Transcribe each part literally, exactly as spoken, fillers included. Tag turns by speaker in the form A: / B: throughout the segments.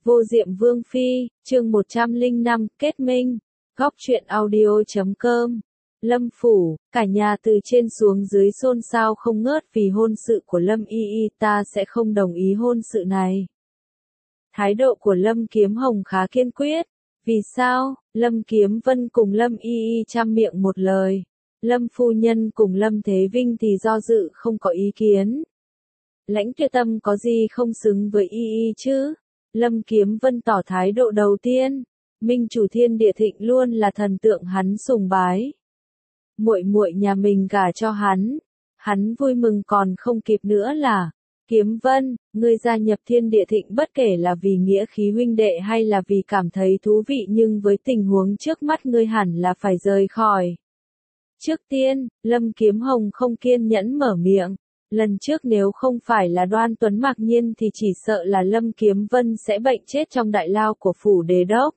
A: Vô Diệm Vương Phi, chương một trăm lẻ năm, kết minh. Góc truyện audio chấm com. Lâm Phủ, cả nhà từ trên xuống dưới xôn xao không ngớt vì hôn sự của Lâm Y Y, ta sẽ không đồng ý hôn sự này. Thái độ của Lâm Kiếm Hồng khá kiên quyết. Vì sao? Lâm Kiếm Vân cùng Lâm Y Y trăm miệng một lời. Lâm Phu Nhân cùng Lâm Thế Vinh thì do dự không có ý kiến. Lãnh Tuyệt Tâm có gì không xứng với Y Y chứ? Lâm Kiếm Vân tỏ thái độ đầu tiên. Minh chủ thiên địa thịnh luôn là thần tượng hắn sùng bái. Muội muội nhà mình gả cho hắn. Hắn vui mừng còn không kịp nữa là. Kiếm Vân, ngươi gia nhập thiên địa thịnh bất kể là vì nghĩa khí huynh đệ hay là vì cảm thấy thú vị, nhưng với tình huống trước mắt ngươi hẳn là phải rời khỏi. Trước tiên, Lâm Kiếm Hồng không kiên nhẫn mở miệng. Lần trước nếu không phải là Đoan Tuấn mặc nhiên thì chỉ sợ là Lâm Kiếm Vân sẽ bệnh chết trong đại lao của phủ đế đốc.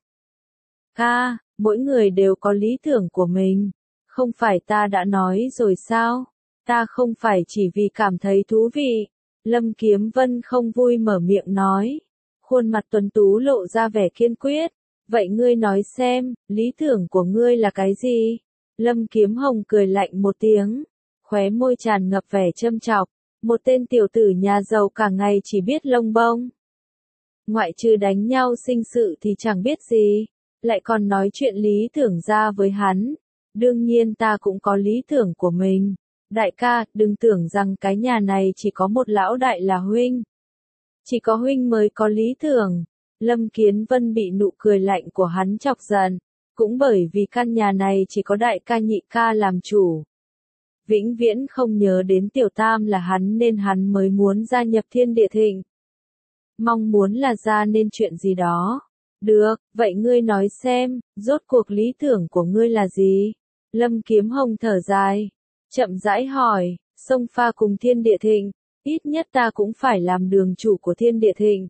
A: Ca, mỗi người đều có lý tưởng của mình. Không phải ta đã nói rồi sao? Ta không phải chỉ vì cảm thấy thú vị. Lâm Kiếm Vân không vui mở miệng nói. Khuôn mặt tuấn tú lộ ra vẻ kiên quyết. Vậy ngươi nói xem, lý tưởng của ngươi là cái gì? Lâm Kiếm Hồng cười lạnh một tiếng. Khóe môi tràn ngập vẻ châm chọc. Một tên tiểu tử nhà giàu cả ngày chỉ biết lông bông. Ngoại trừ đánh nhau sinh sự thì chẳng biết gì. Lại còn nói chuyện lý tưởng ra với hắn. Đương nhiên ta cũng có lý tưởng của mình. Đại ca, đừng tưởng rằng cái nhà này chỉ có một lão đại là huynh. Chỉ có huynh mới có lý tưởng. Lâm Kiến Vân bị nụ cười lạnh của hắn chọc giận. Cũng bởi vì căn nhà này chỉ có đại ca nhị ca làm chủ. Vĩnh viễn không nhớ đến tiểu tam là hắn nên hắn mới muốn gia nhập thiên địa thịnh. Mong muốn là ra nên chuyện gì đó. Được, vậy ngươi nói xem, rốt cuộc lý tưởng của ngươi là gì? Lâm Kiếm Hồng thở dài. Chậm rãi hỏi, sông pha cùng thiên địa thịnh, ít nhất ta cũng phải làm đường chủ của thiên địa thịnh.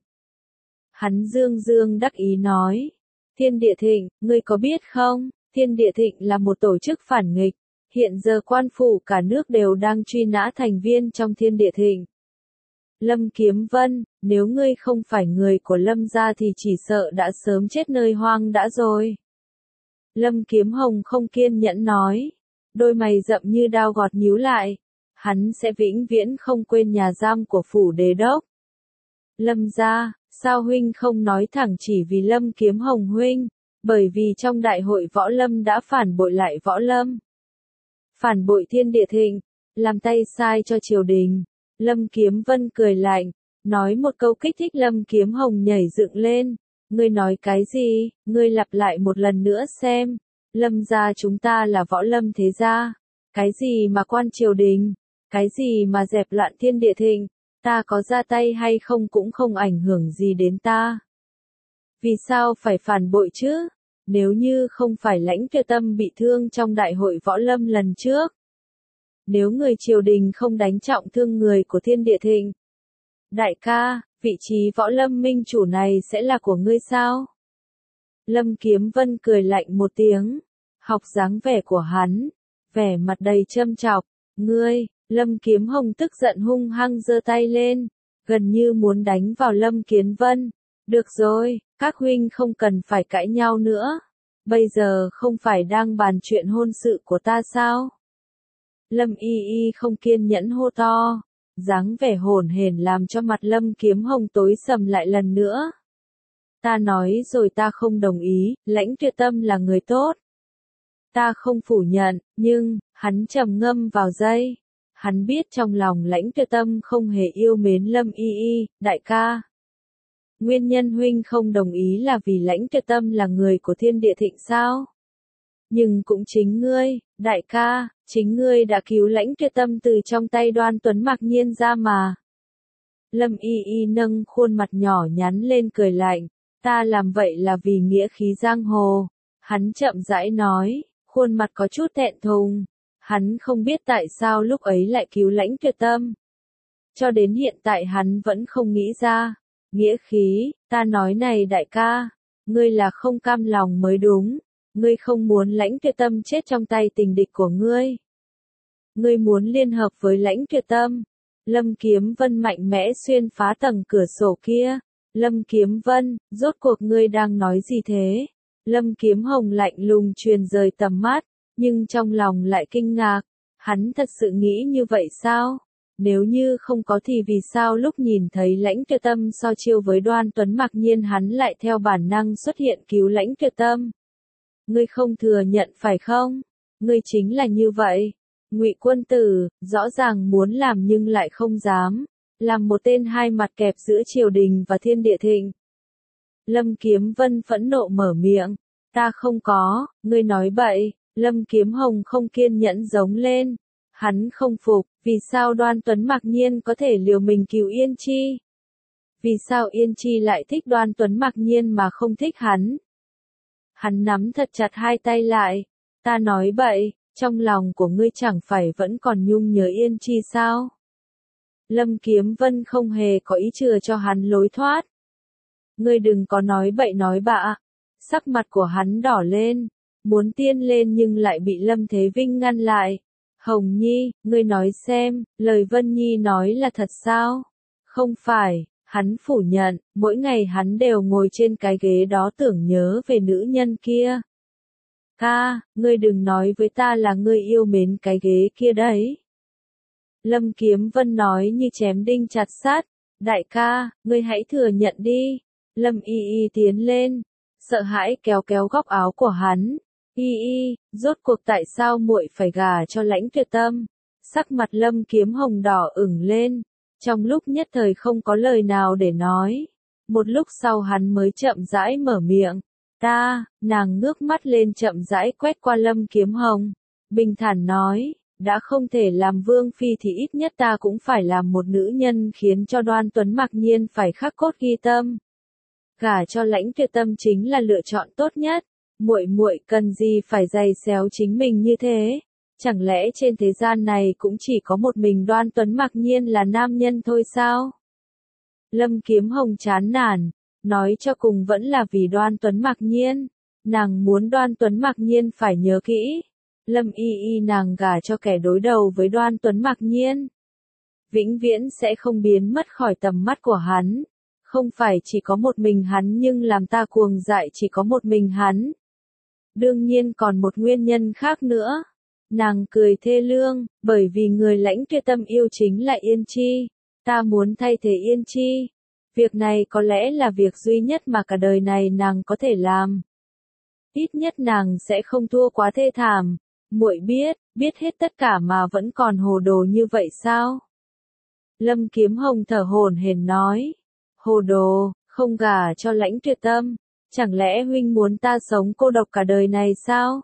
A: Hắn dương dương đắc ý nói. Thiên địa thịnh, ngươi có biết không? Thiên địa thịnh là một tổ chức phản nghịch. Hiện giờ quan phủ cả nước đều đang truy nã thành viên trong thiên địa thịnh. Lâm Kiếm Vân, nếu ngươi không phải người của Lâm gia thì chỉ sợ đã sớm chết nơi hoang dã rồi. Lâm Kiếm Hồng không kiên nhẫn nói. Đôi mày rậm như đao gọt nhíu lại. Hắn sẽ vĩnh viễn không quên nhà giam của phủ đế đốc. Lâm gia, sao huynh không nói thẳng chỉ vì Lâm Kiếm Hồng huynh? Bởi vì trong đại hội võ lâm đã phản bội lại võ lâm. Phản bội thiên địa thịnh, làm tay sai cho triều đình. Lâm Kiếm Vân cười lạnh, nói một câu kích thích Lâm Kiếm Hồng nhảy dựng lên. Ngươi nói cái gì? Ngươi lặp lại một lần nữa xem. Lâm gia chúng ta là võ lâm thế gia. Cái gì mà quan triều đình? Cái gì mà dẹp loạn thiên địa thịnh? Ta có ra tay hay không cũng không ảnh hưởng gì đến ta. Vì sao phải phản bội chứ? Nếu như không phải Lãnh Tuyệt Tâm bị thương trong đại hội võ lâm lần trước. Nếu người triều đình không đánh trọng thương người của thiên địa thịnh. Đại ca, vị trí võ lâm minh chủ này sẽ là của ngươi sao? Lâm Kiếm Vân cười lạnh một tiếng. Học dáng vẻ của hắn. Vẻ mặt đầy châm chọc. Ngươi, Lâm Kiếm Hồng tức giận hung hăng giơ tay lên. Gần như muốn đánh vào Lâm Kiến Vân. Được rồi, các huynh không cần phải cãi nhau nữa. Bây giờ không phải đang bàn chuyện hôn sự của ta sao? Lâm Y Y không kiên nhẫn hô to. Dáng vẻ hổn hển làm cho mặt Lâm Kiếm Hồng tối sầm lại lần nữa. Ta nói rồi ta không đồng ý, Lãnh Tuyệt Tâm là người tốt. Ta không phủ nhận, nhưng, hắn trầm ngâm vào giây. Hắn biết trong lòng Lãnh Tuyệt Tâm không hề yêu mến Lâm Y Y, đại ca. Nguyên nhân huynh không đồng ý là vì Lãnh Tuyệt Tâm là người của thiên địa thịnh sao? Nhưng cũng chính ngươi, đại ca, chính ngươi đã cứu Lãnh Tuyệt Tâm từ trong tay Đoan Tuấn mặc nhiên ra mà. Lâm Y Y nâng khuôn mặt nhỏ nhắn lên cười lạnh, ta làm vậy là vì nghĩa khí giang hồ. Hắn chậm rãi nói, khuôn mặt có chút thẹn thùng. Hắn không biết tại sao lúc ấy lại cứu Lãnh Tuyệt Tâm. Cho đến hiện tại hắn vẫn không nghĩ ra. Nghĩa khí, ta nói này đại ca, ngươi là không cam lòng mới đúng. Ngươi không muốn Lãnh Tuyệt Tâm chết trong tay tình địch của ngươi. Ngươi muốn liên hợp với Lãnh Tuyệt Tâm. Lâm Kiếm Vân mạnh mẽ xuyên phá tầng cửa sổ kia. Lâm Kiếm Vân, rốt cuộc ngươi đang nói gì thế? Lâm Kiếm Hồng lạnh lùng truyền rời tầm mắt, nhưng trong lòng lại kinh ngạc. Hắn thật sự nghĩ như vậy sao? Nếu như không có thì vì sao lúc nhìn thấy Lãnh Tuyệt Tâm so chiêu với Đoan Tuấn mặc nhiên hắn lại theo bản năng xuất hiện cứu Lãnh Tuyệt Tâm? Ngươi không thừa nhận phải không? Ngươi chính là như vậy. Ngụy Quân Tử, rõ ràng muốn làm nhưng lại không dám. Làm một tên hai mặt kẹp giữa triều đình và thiên địa thịnh. Lâm Kiếm Vân phẫn nộ mở miệng. Ta không có, ngươi nói bậy. Lâm Kiếm Hồng không kiên nhẫn giống lên. Hắn không phục, vì sao Đoan Tuấn mặc nhiên có thể liều mình cứu Yên Chi? Vì sao Yên Chi lại thích Đoan Tuấn mặc nhiên mà không thích hắn? Hắn nắm thật chặt hai tay lại. Ta nói bậy, trong lòng của ngươi chẳng phải vẫn còn nhung nhớ Yên Chi sao? Lâm Kiếm Vân không hề có ý chừa cho hắn lối thoát. Ngươi đừng có nói bậy nói bạ. Sắc mặt của hắn đỏ lên, muốn tiên lên nhưng lại bị Lâm Thế Vinh ngăn lại. Hồng Nhi, ngươi nói xem, lời Vân Nhi nói là thật sao? Không phải, hắn phủ nhận, mỗi ngày hắn đều ngồi trên cái ghế đó tưởng nhớ về nữ nhân kia. Ca, ngươi đừng nói với ta là ngươi yêu mến cái ghế kia đấy. Lâm Kiếm Vân nói như chém đinh chặt sắt. Đại ca, ngươi hãy thừa nhận đi. Lâm Y Y tiến lên, sợ hãi kéo kéo góc áo của hắn. Y Y, rốt cuộc tại sao muội phải gả cho Lãnh Tuyệt Tâm? Sắc mặt Lâm Kiếm Hồng đỏ ửng lên, trong lúc nhất thời không có lời nào để nói. Một lúc sau hắn mới chậm rãi mở miệng. Ta, nàng ngước mắt lên chậm rãi quét qua Lâm Kiếm Hồng, bình thản nói, đã không thể làm vương phi thì ít nhất ta cũng phải làm một nữ nhân khiến cho Đoan Tuấn mặc nhiên phải khắc cốt ghi tâm. Gả cho Lãnh Tuyệt Tâm chính là lựa chọn tốt nhất. Muội muội cần gì phải giày xéo chính mình như thế? Chẳng lẽ trên thế gian này cũng chỉ có một mình Đoan Tuấn mặc nhiên là nam nhân thôi sao? Lâm Kiếm Hồng chán nản, nói cho cùng vẫn là vì Đoan Tuấn mặc nhiên. Nàng muốn Đoan Tuấn mặc nhiên phải nhớ kỹ. Lâm Y Y nàng gả cho kẻ đối đầu với Đoan Tuấn mặc nhiên. Vĩnh viễn sẽ không biến mất khỏi tầm mắt của hắn. Không phải chỉ có một mình hắn nhưng làm ta cuồng dại chỉ có một mình hắn. Đương nhiên còn một nguyên nhân khác nữa. Nàng cười thê lương, bởi vì người Lãnh Tuyệt Tâm yêu chính là Yên Chi. Ta muốn thay thế Yên Chi. Việc này có lẽ là việc duy nhất mà cả đời này nàng có thể làm. Ít nhất nàng sẽ không thua quá thê thảm. Muội biết, biết hết tất cả mà vẫn còn hồ đồ như vậy sao? Lâm Kiếm Hồng thở hổn hển nói. Hồ đồ, không gả cho Lãnh Tuyệt Tâm. Chẳng lẽ huynh muốn ta sống cô độc cả đời này sao?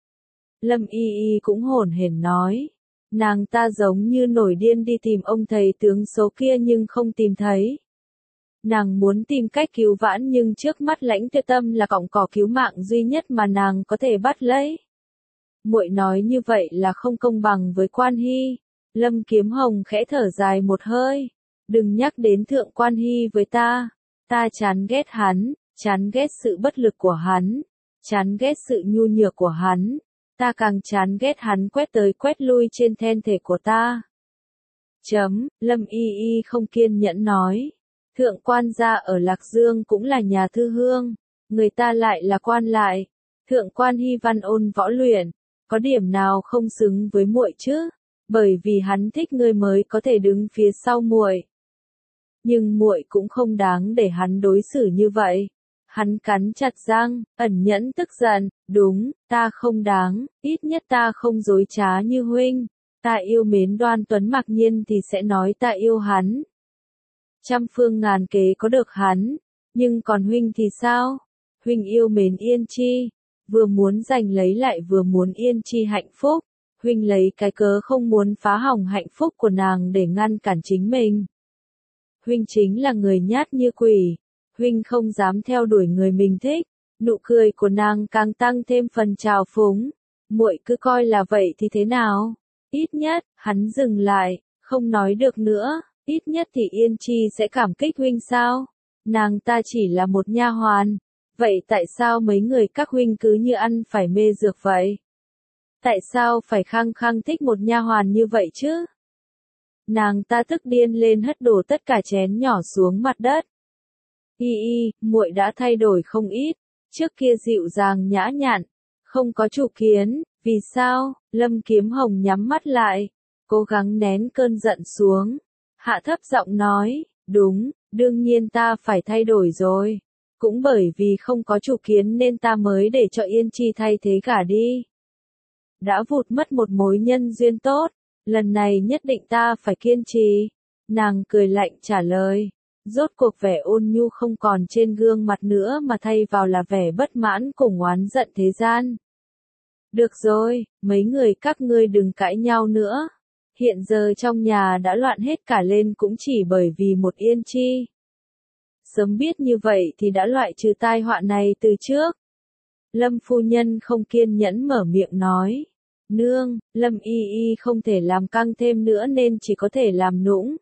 A: Lâm Y Y cũng hổn hển nói. Nàng ta giống như nổi điên đi tìm ông thầy tướng số kia nhưng không tìm thấy. Nàng muốn tìm cách cứu vãn nhưng trước mắt Lãnh Tuyệt Tâm là cọng cỏ cứu mạng duy nhất mà nàng có thể bắt lấy. Muội nói như vậy là không công bằng với Quan Hy. Lâm Kiếm Hồng khẽ thở dài một hơi. Đừng nhắc đến Thượng Quan Hy với ta. Ta chán ghét hắn, chán ghét sự bất lực của hắn, chán ghét sự nhu nhược của hắn. Ta càng chán ghét hắn quét tới quét lui trên thân thể của ta. Chấm, Lâm Y Y không kiên nhẫn nói. Thượng quan gia ở Lạc Dương cũng là nhà thư hương, người ta lại là quan lại. Thượng quan Hy văn ôn võ luyện, có điểm nào không xứng với muội chứ? Bởi vì hắn thích ngươi mới có thể đứng phía sau muội. Nhưng muội cũng không đáng để hắn đối xử như vậy. Hắn cắn chặt răng, ẩn nhẫn tức giận, đúng, ta không đáng, ít nhất ta không dối trá như huynh. Ta yêu mến Đoan Tuấn mặc nhiên thì sẽ nói ta yêu hắn. Trăm phương ngàn kế có được hắn, nhưng còn huynh thì sao? Huynh yêu mến Yên Chi, vừa muốn giành lấy lại vừa muốn Yên Chi hạnh phúc. Huynh lấy cái cớ không muốn phá hỏng hạnh phúc của nàng để ngăn cản chính mình. Huynh chính là người nhát như quỷ. Huynh không dám theo đuổi người mình thích. Nụ cười của nàng càng tăng thêm phần trào phúng. Muội cứ coi là vậy thì thế nào? Ít nhất, hắn dừng lại, không nói được nữa. Ít nhất thì Yên Chi sẽ cảm kích huynh sao? Nàng ta chỉ là một nha hoàn. Vậy tại sao mấy người các huynh cứ như ăn phải mê dược vậy? Tại sao phải khăng khăng thích một nha hoàn như vậy chứ? Nàng ta tức điên lên hất đổ tất cả chén nhỏ xuống mặt đất. Y y, muội đã thay đổi không ít, trước kia dịu dàng nhã nhặn, không có chủ kiến, vì sao? Lâm Kiếm Hồng nhắm mắt lại, cố gắng nén cơn giận xuống, hạ thấp giọng nói, đúng, đương nhiên ta phải thay đổi rồi, cũng bởi vì không có chủ kiến nên ta mới để cho Yên Chi thay thế gả đi. Đã vụt mất một mối nhân duyên tốt, lần này nhất định ta phải kiên trì. Nàng cười lạnh trả lời, rốt cuộc vẻ ôn nhu không còn trên gương mặt nữa mà thay vào là vẻ bất mãn cùng oán giận thế gian. Được rồi, mấy người các ngươi đừng cãi nhau nữa. Hiện giờ trong nhà đã loạn hết cả lên cũng chỉ bởi vì một Yên Chi. Sớm biết như vậy thì đã loại trừ tai họa này từ trước. Lâm phu nhân không kiên nhẫn mở miệng nói. Nương, Lâm y y không thể làm căng thêm nữa nên chỉ có thể làm nũng.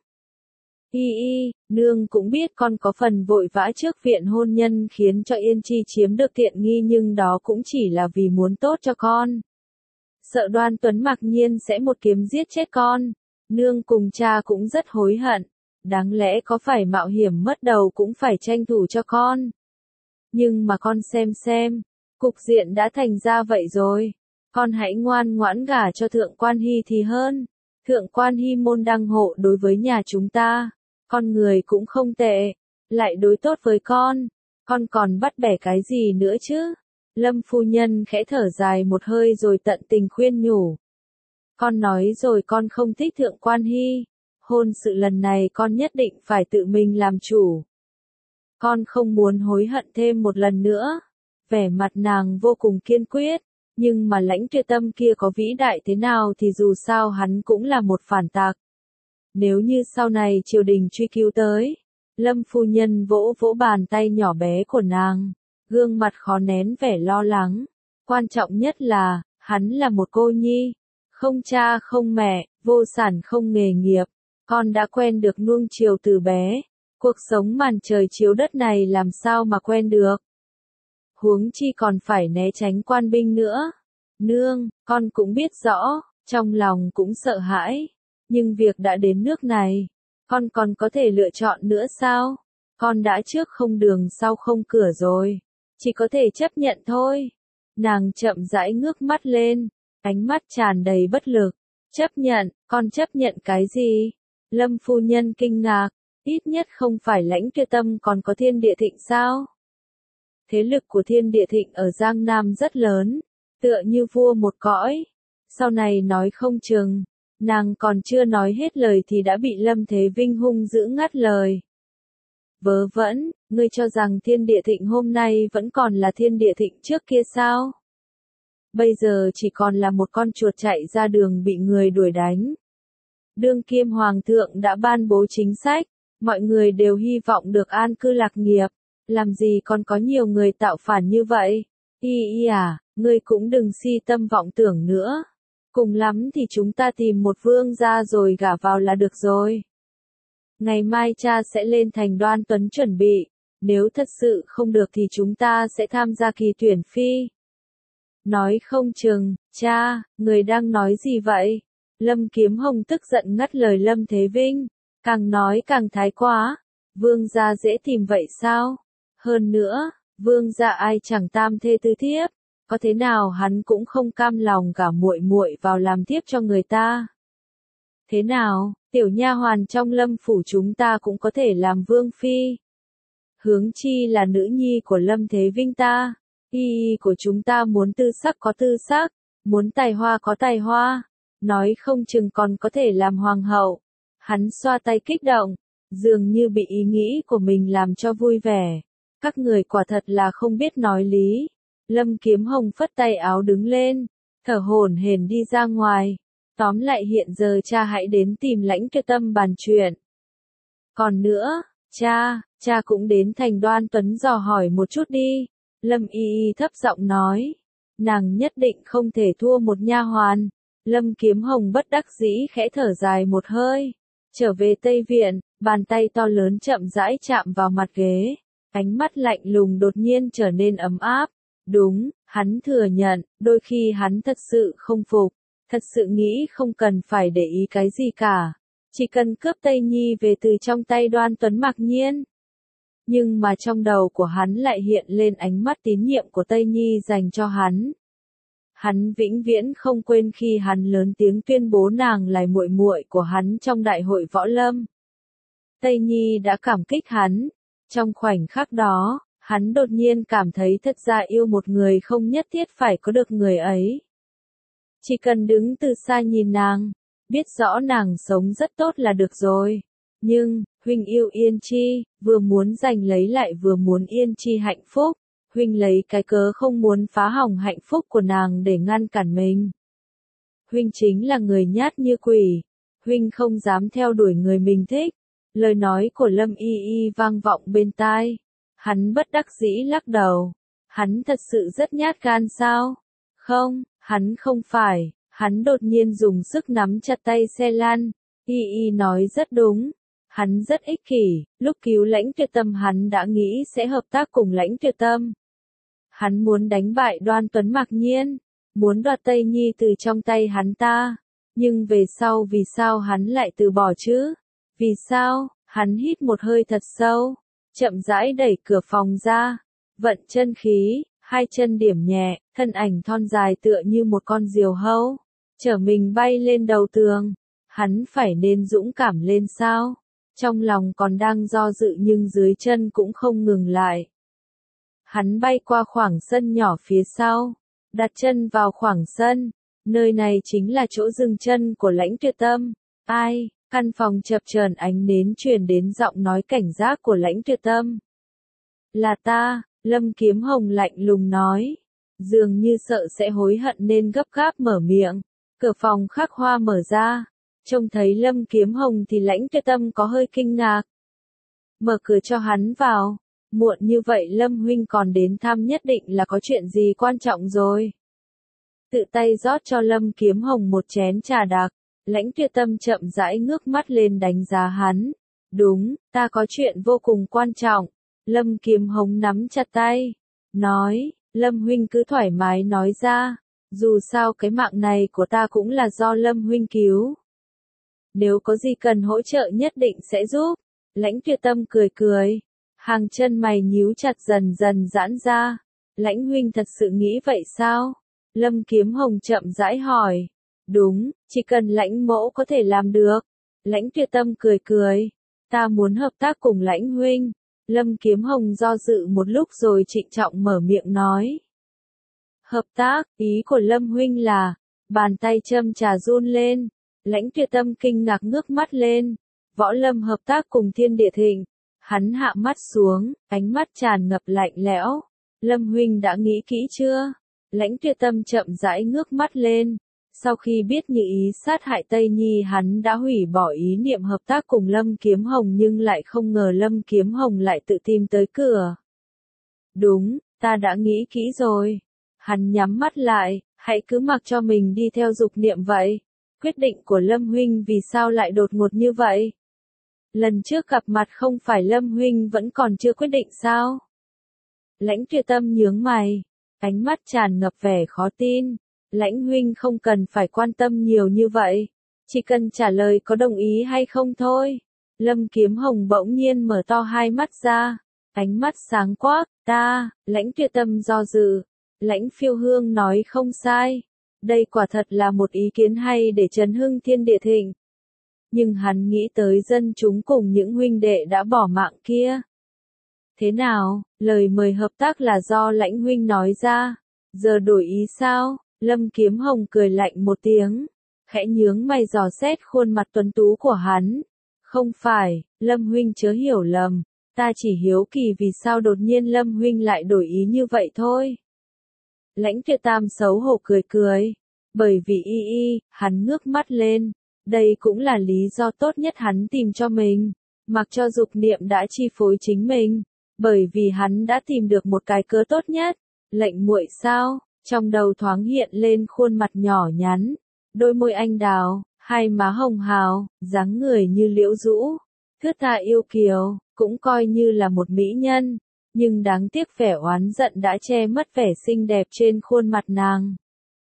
A: Y y, nương cũng biết con có phần vội vã trước viện hôn nhân khiến cho Yên Chi chiếm được tiện nghi nhưng đó cũng chỉ là vì muốn tốt cho con. Sợ Đoan Tuấn mặc nhiên sẽ một kiếm giết chết con. Nương cùng cha cũng rất hối hận. Đáng lẽ có phải mạo hiểm mất đầu cũng phải tranh thủ cho con. Nhưng mà con xem xem, cục diện đã thành ra vậy rồi. Con hãy ngoan ngoãn gả cho Thượng Quan Hy thì hơn. Thượng Quan Hy môn đăng hộ đối với nhà chúng ta. Con người cũng không tệ, lại đối tốt với con. Con còn bắt bẻ cái gì nữa chứ? Lâm phu nhân khẽ thở dài một hơi rồi tận tình khuyên nhủ. Con nói rồi con không thích Thượng Quan Hy. Hôn sự lần này con nhất định phải tự mình làm chủ. Con không muốn hối hận thêm một lần nữa. Vẻ mặt nàng vô cùng kiên quyết. Nhưng mà Lãnh Tuyệt Tâm kia có vĩ đại thế nào thì dù sao hắn cũng là một phản tặc. Nếu như sau này triều đình truy cứu tới, Lâm phu nhân vỗ vỗ bàn tay nhỏ bé của nàng, gương mặt khó nén vẻ lo lắng. Quan trọng nhất là, hắn là một cô nhi, không cha không mẹ, vô sản không nghề nghiệp, con đã quen được nuông chiều từ bé, cuộc sống màn trời chiếu đất này làm sao mà quen được. Huống chi còn phải né tránh quan binh nữa. Nương, con cũng biết rõ, trong lòng cũng sợ hãi. Nhưng việc đã đến nước này, con còn có thể lựa chọn nữa sao? Con đã trước không đường sau không cửa rồi, chỉ có thể chấp nhận thôi. Nàng chậm rãi ngước mắt lên, ánh mắt tràn đầy bất lực. Chấp nhận, con chấp nhận cái gì? Lâm phu nhân kinh ngạc, ít nhất không phải Lãnh Tuyệt Tâm còn có Thiên Địa Thịnh sao? Thế lực của Thiên Địa Thịnh ở Giang Nam rất lớn, tựa như vua một cõi. Sau này nói không chừng, nàng còn chưa nói hết lời thì đã bị Lâm Thế Vinh hung dữ ngắt lời. Vớ vẩn, ngươi cho rằng Thiên Địa Thịnh hôm nay vẫn còn là Thiên Địa Thịnh trước kia sao? Bây giờ chỉ còn là một con chuột chạy ra đường bị người đuổi đánh. Đương kim hoàng thượng đã ban bố chính sách, mọi người đều hy vọng được an cư lạc nghiệp, làm gì còn có nhiều người tạo phản như vậy? Y y à, ngươi cũng đừng si tâm vọng tưởng nữa. Cùng lắm thì chúng ta tìm một vương gia rồi gả vào là được rồi. Ngày mai cha sẽ lên thành Đoan Tuấn chuẩn bị, nếu thật sự không được thì chúng ta sẽ tham gia kỳ tuyển phi. Nói không chừng, cha, người đang nói gì vậy? Lâm Kiếm Hồng tức giận ngắt lời Lâm Thế Vinh, càng nói càng thái quá, vương gia dễ tìm vậy sao? Hơn nữa, vương gia ai chẳng tam thê tứ thiếp, có thế nào hắn cũng không cam lòng cả muội muội vào làm thiếp cho người ta. Thế nào, tiểu nha hoàn trong Lâm phủ chúng ta cũng có thể làm vương phi. Hướng chi là nữ nhi của Lâm Thế Vinh ta, y của chúng ta muốn tư sắc có tư sắc, muốn tài hoa có tài hoa, nói không chừng còn có thể làm hoàng hậu. Hắn xoa tay kích động, dường như bị ý nghĩ của mình làm cho vui vẻ. Các người quả thật là không biết nói lý. Lâm Kiếm Hồng phất tay áo đứng lên, thở hổn hển đi ra ngoài. Tóm lại hiện giờ cha hãy đến tìm Lãnh Tuyệt Tâm bàn chuyện. Còn nữa, cha, cha cũng đến thành Đoan Tuấn dò hỏi một chút đi. Lâm y y thấp giọng nói. Nàng nhất định không thể thua một nha hoàn. Lâm Kiếm Hồng bất đắc dĩ khẽ thở dài một hơi. Trở về Tây Viện, bàn tay to lớn chậm rãi chạm vào mặt ghế. Ánh mắt lạnh lùng đột nhiên trở nên ấm áp. Đúng, hắn thừa nhận, đôi khi hắn thật sự không phục, thật sự nghĩ không cần phải để ý cái gì cả. Chỉ cần cướp Tây Nhi về từ trong tay Đoan Tuấn mặc nhiên. Nhưng mà trong đầu của hắn lại hiện lên ánh mắt tín nhiệm của Tây Nhi dành cho hắn. Hắn vĩnh viễn không quên khi hắn lớn tiếng tuyên bố nàng là muội muội của hắn trong đại hội võ lâm. Tây Nhi đã cảm kích hắn. Trong khoảnh khắc đó, hắn đột nhiên cảm thấy thật ra yêu một người không nhất thiết phải có được người ấy. Chỉ cần đứng từ xa nhìn nàng, biết rõ nàng sống rất tốt là được rồi. Nhưng, huynh yêu Yên Chi, vừa muốn giành lấy lại vừa muốn Yên Chi hạnh phúc. Huynh lấy cái cớ không muốn phá hỏng hạnh phúc của nàng để ngăn cản mình. Huynh chính là người nhát như quỷ. Huynh không dám theo đuổi người mình thích. Lời nói của Lâm Y Y vang vọng bên tai. Hắn bất đắc dĩ lắc đầu. Hắn thật sự rất nhát gan sao? Không, hắn không phải. Hắn đột nhiên dùng sức nắm chặt tay xe lan. Y Y nói rất đúng. Hắn rất ích kỷ. Lúc cứu Lãnh Tuyệt Tâm hắn đã nghĩ sẽ hợp tác cùng Lãnh Tuyệt Tâm. Hắn muốn đánh bại Đoan Tuấn Mạc Nhiên. Muốn đoạt Tây Nhi từ trong tay hắn ta. Nhưng về sau vì sao hắn lại từ bỏ chứ? Vì sao? Hắn hít một hơi thật sâu. Chậm rãi đẩy cửa phòng ra. Vận chân khí. Hai chân điểm nhẹ. Thân ảnh thon dài tựa như một con diều hâu. Chở mình bay lên đầu tường. Hắn phải nên dũng cảm lên sao? Trong lòng còn đang do dự nhưng dưới chân cũng không ngừng lại. Hắn bay qua khoảng sân nhỏ phía sau. Đặt chân vào khoảng sân. Nơi này chính là chỗ dừng chân của Lãnh Tuyệt Tâm. Ai? Căn phòng chập chờn ánh nến truyền đến giọng nói cảnh giác của Lãnh Tuyệt Tâm. Là ta, Lâm Kiếm Hồng lạnh lùng nói. Dường như sợ sẽ hối hận nên gấp gáp mở miệng. Cửa phòng khắc hoa mở ra. Trông thấy Lâm Kiếm Hồng thì Lãnh Tuyệt Tâm có hơi kinh ngạc. Mở cửa cho hắn vào. Muộn như vậy Lâm huynh còn đến thăm nhất định là có chuyện gì quan trọng rồi. Tự tay rót cho Lâm Kiếm Hồng một chén trà đặc. Lãnh Tuyệt Tâm chậm rãi ngước mắt lên đánh giá hắn. Đúng, ta có chuyện vô cùng quan trọng. Lâm Kiếm Hồng nắm chặt tay. Nói, Lâm huynh cứ thoải mái nói ra. Dù sao cái mạng này của ta cũng là do Lâm huynh cứu. Nếu có gì cần hỗ trợ nhất định sẽ giúp. Lãnh Tuyệt Tâm cười cười. Hàng chân mày nhíu chặt dần dần giãn ra. Lãnh huynh thật sự nghĩ vậy sao? Lâm Kiếm Hồng chậm rãi hỏi. Đúng, chỉ cần Lãnh mẫu có thể làm được. Lãnh Tuyệt Tâm cười cười. Ta muốn hợp tác cùng Lãnh huynh. Lâm Kiếm Hồng do dự một lúc rồi trịnh trọng mở miệng nói. Hợp tác, ý của Lâm huynh là. Bàn tay châm trà run lên. Lãnh Tuyệt Tâm kinh ngạc ngước mắt lên. Võ Lâm hợp tác cùng Thiên Địa Thịnh. Hắn hạ mắt xuống, ánh mắt tràn ngập lạnh lẽo. Lâm huynh đã nghĩ kỹ chưa? Lãnh Tuyệt Tâm chậm rãi ngước mắt lên. Sau khi biết như ý sát hại Tây Nhi hắn đã hủy bỏ ý niệm hợp tác cùng Lâm Kiếm Hồng nhưng lại không ngờ Lâm Kiếm Hồng lại tự tìm tới cửa. Đúng, ta đã nghĩ kỹ rồi. Hắn nhắm mắt lại, hãy cứ mặc cho mình đi theo dục niệm vậy. Quyết định của Lâm huynh vì sao lại đột ngột như vậy? Lần trước gặp mặt không phải Lâm huynh vẫn còn chưa quyết định sao? Lãnh Tuyệt Tâm nhướng mày, ánh mắt tràn ngập vẻ khó tin. Lãnh huynh không cần phải quan tâm nhiều như vậy, chỉ cần trả lời có đồng ý hay không thôi. Lâm Kiếm Hồng bỗng nhiên mở to hai mắt ra, ánh mắt sáng quắc. Ta, Lãnh Tuyệt Tâm do dự. Lãnh Phiêu Hương nói không sai. Đây quả thật là một ý kiến hay để chấn hưng Thiên Địa Thịnh. Nhưng hắn nghĩ tới dân chúng cùng những huynh đệ đã bỏ mạng kia. Thế nào, lời mời hợp tác là do Lãnh huynh nói ra. Giờ đổi ý sao? Lâm Kiếm Hồng cười lạnh một tiếng. Khẽ nhướng mày dò xét khuôn mặt tuấn tú của hắn. Không phải, Lâm huynh chớ hiểu lầm. Ta chỉ hiếu kỳ vì sao đột nhiên Lâm huynh lại đổi ý như vậy thôi. Lãnh Tuyệt Tam xấu hổ cười cười. Bởi vì y y, hắn ngước mắt lên. Đây cũng là lý do tốt nhất hắn tìm cho mình. Mặc cho dục niệm đã chi phối chính mình. Bởi vì hắn đã tìm được một cái cớ tốt nhất. Lệnh muội sao? Trong đầu thoáng hiện lên khuôn mặt nhỏ nhắn. Đôi môi anh đào, hai má hồng hào, dáng người như liễu rũ. Thướt tha yêu kiều, cũng coi như là một mỹ nhân. Nhưng đáng tiếc vẻ oán giận đã che mất vẻ xinh đẹp trên khuôn mặt nàng.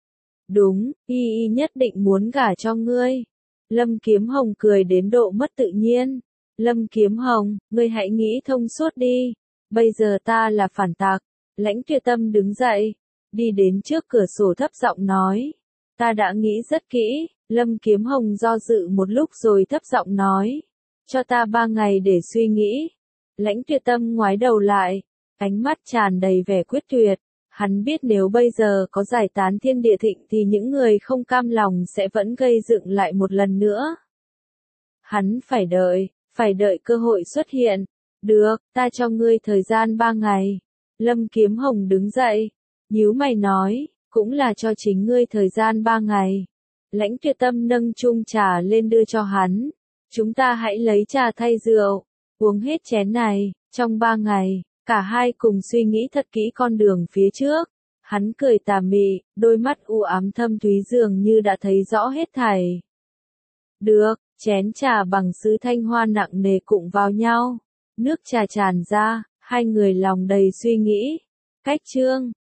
A: Đúng, y y nhất định muốn gả cho ngươi. Lâm Kiếm Hồng cười đến độ mất tự nhiên. Lâm Kiếm Hồng, ngươi hãy nghĩ thông suốt đi. Bây giờ ta là phản tặc. Lãnh Tuyệt Tâm đứng dậy, đi đến trước cửa sổ thấp giọng nói. Ta đã nghĩ rất kỹ. Lâm Kiếm Hồng do dự một lúc rồi thấp giọng nói. Cho ta ba ngày để suy nghĩ. Lãnh Tuyệt Tâm ngoái đầu lại, ánh mắt tràn đầy vẻ quyết tuyệt. Hắn biết nếu bây giờ có giải tán thiên địa thịnh thì những người không cam lòng sẽ vẫn gây dựng lại một lần nữa. Hắn phải đợi, phải đợi cơ hội xuất hiện. Được, ta cho ngươi thời gian ba ngày. Lâm Kiếm Hồng đứng dậy, nhíu mày nói, cũng là cho chính ngươi thời gian ba ngày. Lãnh Tuyệt Tâm nâng chung trà lên đưa cho hắn. Chúng ta hãy lấy trà thay rượu, uống hết chén này, trong ba ngày. Cả hai cùng suy nghĩ thật kỹ con đường phía trước. Hắn cười tà mị, đôi mắt u ám thâm thúy dường như đã thấy rõ hết thảy. Được, chén trà bằng sứ thanh hoa nặng nề cụng vào nhau. Nước trà tràn ra, hai người lòng đầy suy nghĩ. Cách chương